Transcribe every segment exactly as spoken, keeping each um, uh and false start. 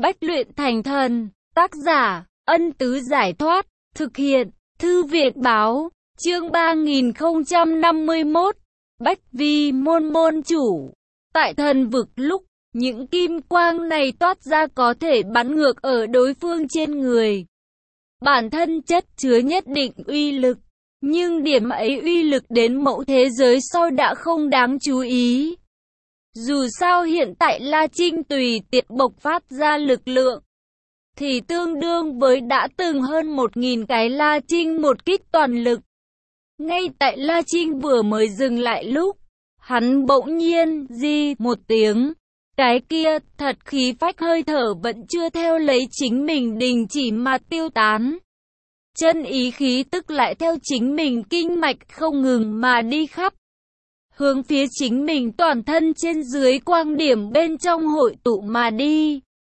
Bách luyện thành thần. Tác giả, Ân Tứ Giải Thoát. Thực hiện, Thư Viện Báo. Chương ba nghìn không trăm năm mươi mốt. Bách Vi môn môn chủ. Tại thần vực lúc, những kim quang này toát ra có thể bắn ngược ở đối phương trên người. Bản thân chất chứa nhất định uy lực. Nhưng điểm ấy uy lực đến mẫu thế giới sau đã không đáng chú ý. Dù sao hiện tại La Trinh tùy tiện bộc phát ra lực lượng, thì tương đương với đã từng hơn một nghìn cái La Trinh một kích toàn lực. Ngay tại La Trinh vừa mới dừng lại lúc, hắn bỗng nhiên di một tiếng. Cái kia thật khí phách hơi thở vẫn chưa theo lấy chính mình đình chỉ mà tiêu tán. Chân ý khí tức lại theo chính mình kinh mạch không ngừng mà đi khắp. Hướng phía chính mình toàn thân trên dưới quang điểm bên trong hội tụ mà đi.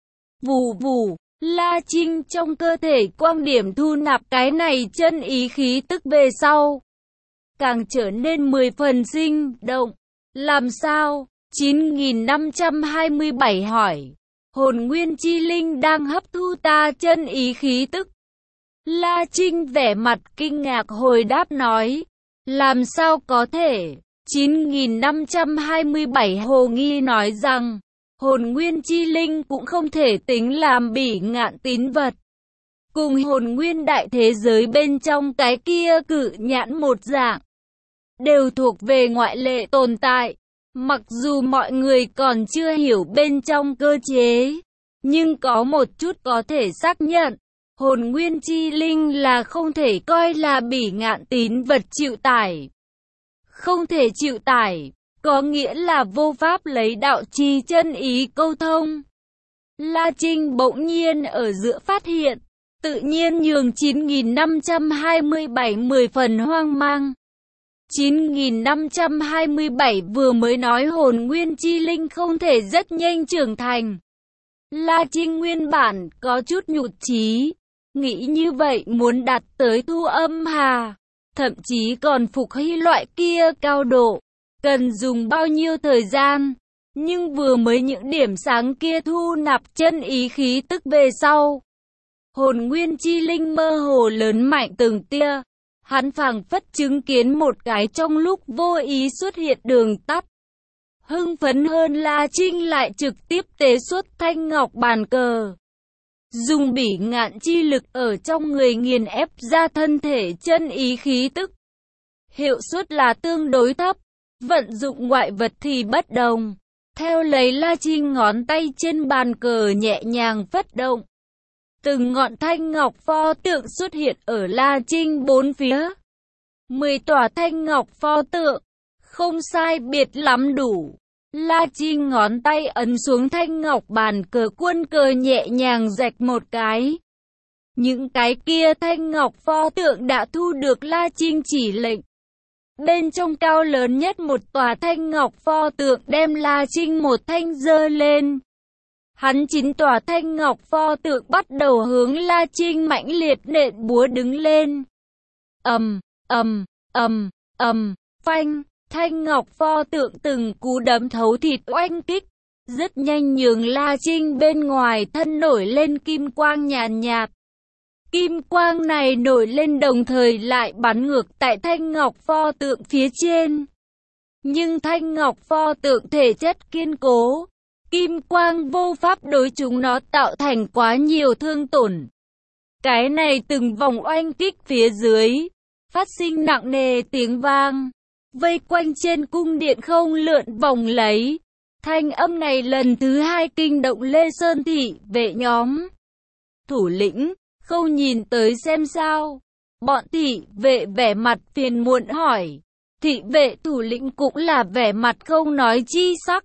Vù vù, La Trinh trong cơ thể quang điểm thu nạp cái này chân ý khí tức về sau. Càng trở nên mười phần sinh động. Làm sao? chín nghìn năm trăm hai mươi bảy hỏi. Hồn nguyên chi linh đang hấp thu ta chân ý khí tức. La Trinh vẻ mặt kinh ngạc hồi đáp nói. Làm sao có thể? chín nghìn năm trăm hai mươi bảy hồ nghi nói rằng, hồn nguyên chi linh cũng không thể tính làm bỉ ngạn tín vật. Cùng hồn nguyên đại thế giới bên trong cái kia cự nhãn một dạng, đều thuộc về ngoại lệ tồn tại. Mặc dù mọi người còn chưa hiểu bên trong cơ chế, nhưng có một chút có thể xác nhận, hồn nguyên chi linh là không thể coi là bỉ ngạn tín vật chịu tải. Không thể chịu tải, có nghĩa là vô pháp lấy đạo chi chân ý câu thông. La Trinh bỗng nhiên ở giữa phát hiện, tự nhiên nhường chín nghìn năm trăm hai mươi bảy mười phần hoang mang. chín nghìn năm trăm hai mươi bảy vừa mới nói hồn nguyên chi linh không thể rất nhanh trưởng thành. La Trinh nguyên bản có chút nhụt chí, nghĩ như vậy muốn đạt tới thu âm hà, thậm chí còn phục hy loại kia cao độ, cần dùng bao nhiêu thời gian. Nhưng vừa mới những điểm sáng kia thu nạp chân ý khí tức về sau, hồn nguyên chi linh mơ hồ lớn mạnh từng tia. Hắn phảng phất chứng kiến một cái trong lúc vô ý xuất hiện đường tắt. Hưng phấn hơn La Trinh lại trực tiếp tế xuất thanh ngọc bàn cờ. Dùng bỉ ngạn chi lực ở trong người nghiền ép ra thân thể chân ý khí tức. Hiệu suất là tương đối thấp, vận dụng ngoại vật thì bất đồng. Theo lấy La Trinh ngón tay trên bàn cờ nhẹ nhàng phất động. Từng ngọn thanh ngọc pho tượng xuất hiện ở La Trinh bốn phía. Mười tòa thanh ngọc pho tượng, không sai biệt lắm đủ. La Trinh ngón tay ấn xuống thanh ngọc bàn cờ quân cờ nhẹ nhàng rạch một cái. Những cái kia thanh ngọc pho tượng đã thu được La Trinh chỉ lệnh. Bên trong cao lớn nhất một tòa thanh ngọc pho tượng đem La Trinh một thanh giơ lên. Hắn chín tòa thanh ngọc pho tượng bắt đầu hướng La Trinh mãnh liệt nện búa đứng lên. Ầm, ầm, ầm, ầm, phanh, thanh ngọc pho tượng từng cú đấm thấu thịt oanh kích, rất nhanh nhường La Trinh bên ngoài thân nổi lên kim quang nhàn nhạt. Kim quang này nổi lên đồng thời lại bắn ngược tại thanh ngọc pho tượng phía trên. Nhưng thanh ngọc pho tượng thể chất kiên cố, kim quang vô pháp đối chúng nó tạo thành quá nhiều thương tổn. Cái này từng vòng oanh kích phía dưới, phát sinh nặng nề tiếng vang, vây quanh trên cung điện không lượn vòng lấy. Thanh âm này lần thứ hai kinh động Lê Sơn thị vệ nhóm. Thủ lĩnh, không nhìn tới xem sao? Bọn thị vệ vẻ mặt phiền muộn hỏi. Thị vệ thủ lĩnh cũng là vẻ mặt không nói chi sắc.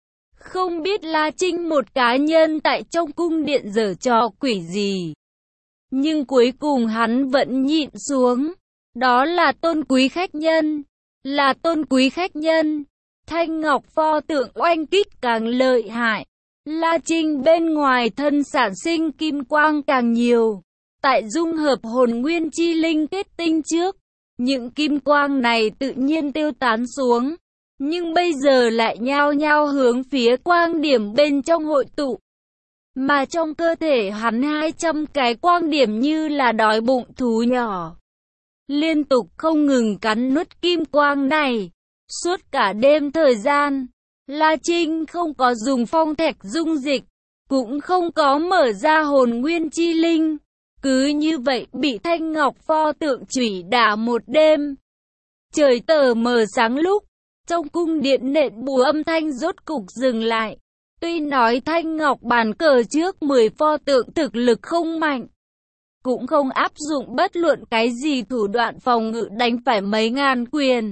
Không biết La Trinh một cá nhân tại trong cung điện giở trò quỷ gì. Nhưng cuối cùng hắn vẫn nhịn xuống. Đó là tôn quý khách nhân. Là tôn quý khách nhân. Thanh ngọc pho tượng oanh kích càng lợi hại. La Trinh bên ngoài thân sản sinh kim quang càng nhiều. Tại dung hợp hồn nguyên chi linh kết tinh trước, những kim quang này tự nhiên tiêu tán xuống. Nhưng bây giờ lại nhao nhao hướng phía quang điểm bên trong hội tụ. mà trong cơ thể hắn hai trăm cái quang điểm như là đói bụng thú nhỏ. Liên tục không ngừng cắn nuốt kim quang này. Suốt cả đêm thời gian, La Trinh không có dùng phong thạch dung dịch, cũng không có mở ra hồn nguyên chi linh. Cứ như vậy bị thanh ngọc pho tượng chủy đả một đêm. Trời tờ mờ sáng lúc, trong cung điện nện bùa âm thanh rốt cục dừng lại. Tuy nói thanh ngọc bàn cờ trước mười pho tượng thực lực không mạnh, cũng không áp dụng bất luận cái gì thủ đoạn phòng ngự đánh phải mấy ngàn quyền.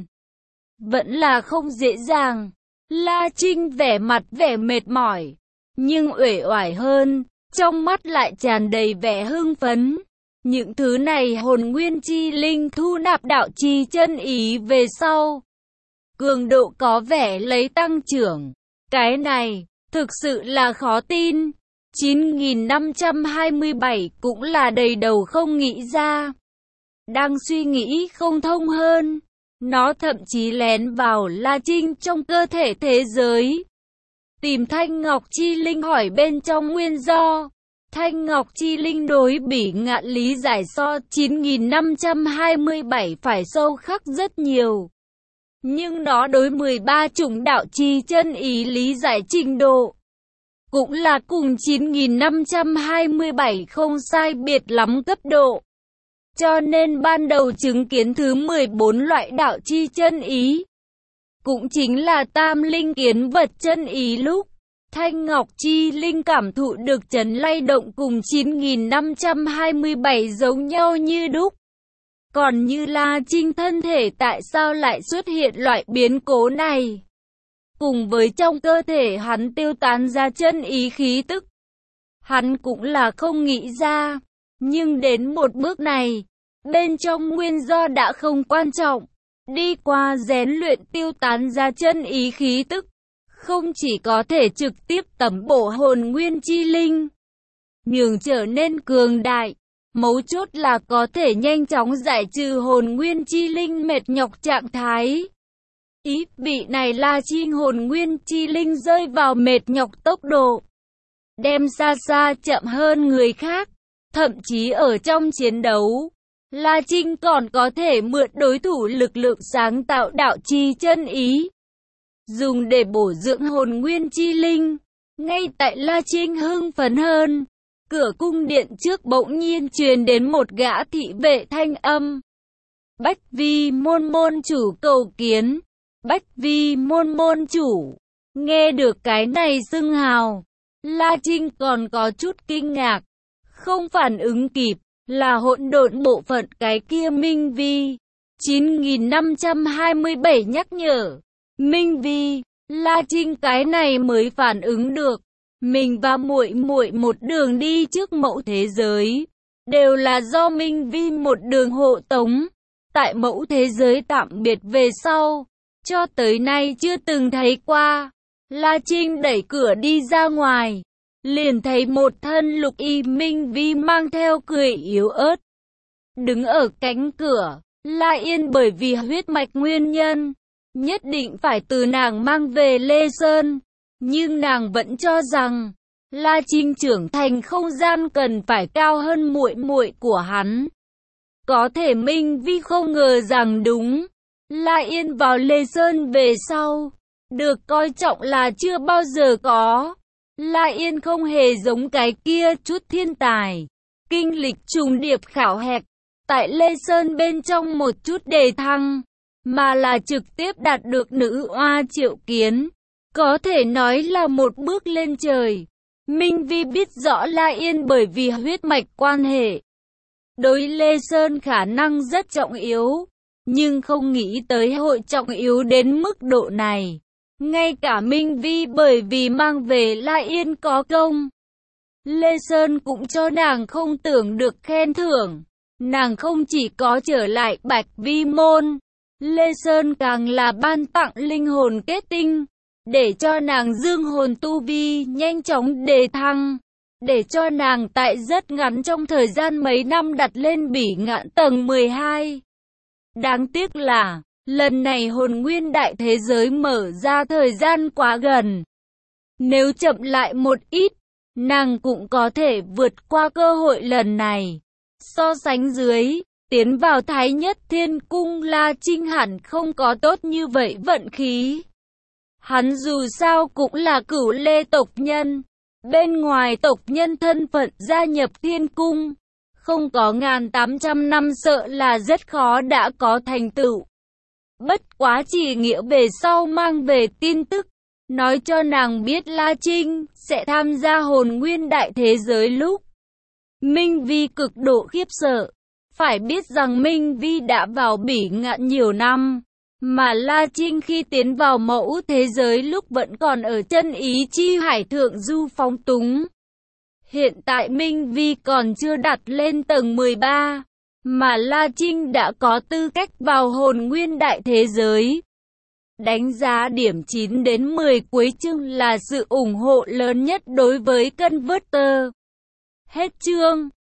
Vẫn là không dễ dàng. La Trinh vẻ mặt vẻ mệt mỏi, nhưng uể oải hơn, trong mắt lại tràn đầy vẻ hưng phấn. Những thứ này hồn nguyên chi linh thu nạp đạo chi chân ý về sau, cường độ có vẻ lấy tăng trưởng. Cái này, thực sự là khó tin. chín nghìn năm trăm hai mươi bảy cũng là đầy đầu không nghĩ ra. Đang suy nghĩ không thông hơn, nó thậm chí lén vào La Trinh trong cơ thể thế giới. Tìm Thanh Ngọc Chi Linh hỏi bên trong nguyên do. Thanh Ngọc Chi Linh đối Bỉ Ngạn lý giải so chín nghìn năm trăm hai mươi bảy phải sâu khắc rất nhiều. Nhưng nó đối mười ba chủng đạo chi chân ý lý giải trình độ cũng là cùng chín nghìn năm trăm hai mươi bảy không sai biệt lắm cấp độ. Cho nên ban đầu chứng kiến thứ mười bốn loại đạo chi chân ý, cũng chính là tam linh kiến vật chân ý lúc, Thanh Ngọc Chi Linh cảm thụ được chấn lay động cùng chín nghìn năm trăm hai mươi bảy giống nhau như đúc. Còn như La Trinh thân thể tại sao lại xuất hiện loại biến cố này? Cùng với trong cơ thể hắn tiêu tán ra chân ý khí tức, hắn cũng là không nghĩ ra. Nhưng đến một bước này, bên trong nguyên do đã không quan trọng. Đi qua rèn luyện tiêu tán ra chân ý khí tức, không chỉ có thể trực tiếp tẩm bổ hồn nguyên chi linh, nhường trở nên cường đại, mấu chốt là có thể nhanh chóng giải trừ hồn nguyên chi linh mệt nhọc trạng thái. Ý vị này là chi hồn nguyên chi linh rơi vào mệt nhọc tốc độ, đem xa xa chậm hơn người khác, thậm chí ở trong chiến đấu, La Trinh còn có thể mượn đối thủ lực lượng sáng tạo đạo chi chân ý, dùng để bổ dưỡng hồn nguyên chi linh. Ngay tại La Trinh hưng phấn hơn, cửa cung điện trước bỗng nhiên truyền đến một gã thị vệ thanh âm. Bách Vi môn môn chủ cầu kiến. Bách Vi môn môn chủ. Nghe được cái này xưng hào, La Trinh còn có chút kinh ngạc, không phản ứng kịp, là hỗn độn bộ phận cái kia Minh Vi. chín nghìn năm trăm hai mươi bảy nhắc nhở. Minh Vi, La Trinh cái này mới phản ứng được, mình và muội muội một đường đi trước mẫu thế giới, đều là do Minh Vi một đường hộ tống. Tại mẫu thế giới tạm biệt về sau, cho tới nay chưa từng thấy qua. La Trinh đẩy cửa đi ra ngoài, liền thấy một thân lục y Minh Vi mang theo cười yếu ớt, đứng ở cánh cửa. La Yên bởi vì huyết mạch nguyên nhân, nhất định phải từ nàng mang về Lê Sơn, nhưng nàng vẫn cho rằng La Trinh trưởng thành không gian cần phải cao hơn muội muội của hắn. Có thể Minh Vi không ngờ rằng đúng. La Yên vào Lê Sơn về sau, được coi trọng là chưa bao giờ có. La Yên không hề giống cái kia chút thiên tài, kinh lịch trùng điệp khảo hạch, tại Lê Sơn bên trong một chút đề thăng, mà là trực tiếp đạt được nữ oa triệu kiến. Có thể nói là một bước lên trời. Minh Vi biết rõ La Yên bởi vì huyết mạch quan hệ, đối Lê Sơn khả năng rất trọng yếu, nhưng không nghĩ tới hội trọng yếu đến mức độ này. Ngay cả Minh Vi bởi vì mang về La Yên có công, Lê Sơn cũng cho nàng không tưởng được khen thưởng. Nàng không chỉ có trở lại Bạch Vi môn, Lê Sơn càng là ban tặng linh hồn kết tinh, để cho nàng dương hồn tu vi nhanh chóng đề thăng, để cho nàng tại rất ngắn trong thời gian mấy năm đặt lên Bỉ Ngạn tầng mười hai. Đáng tiếc là, lần này hồn nguyên đại thế giới mở ra thời gian quá gần. Nếu chậm lại một ít, nàng cũng có thể vượt qua cơ hội lần này. So sánh dưới, tiến vào Thái Nhất Thiên Cung La Trinh hẳn không có tốt như vậy vận khí. Hắn dù sao cũng là Cửu Lê tộc nhân, bên ngoài tộc nhân thân phận gia nhập Thiên Cung, không có ngàn tám trăm năm sợ là rất khó đã có thành tựu. Bất quá chỉ nghĩa về sau mang về tin tức, nói cho nàng biết La Trinh sẽ tham gia hồn nguyên đại thế giới lúc. Minh Vi cực độ khiếp sợ, phải biết rằng Minh Vi đã vào Bỉ Ngạn nhiều năm, mà La Trinh khi tiến vào mẫu thế giới lúc vẫn còn ở chân ý chi hải thượng du phóng túng. Hiện tại Minh Vi còn chưa đặt lên tầng mười ba, mà La Trinh đã có tư cách vào hồn nguyên đại thế giới. Đánh giá điểm chín đến mười cuối chương là sự ủng hộ lớn nhất đối với Converter. Hết chương.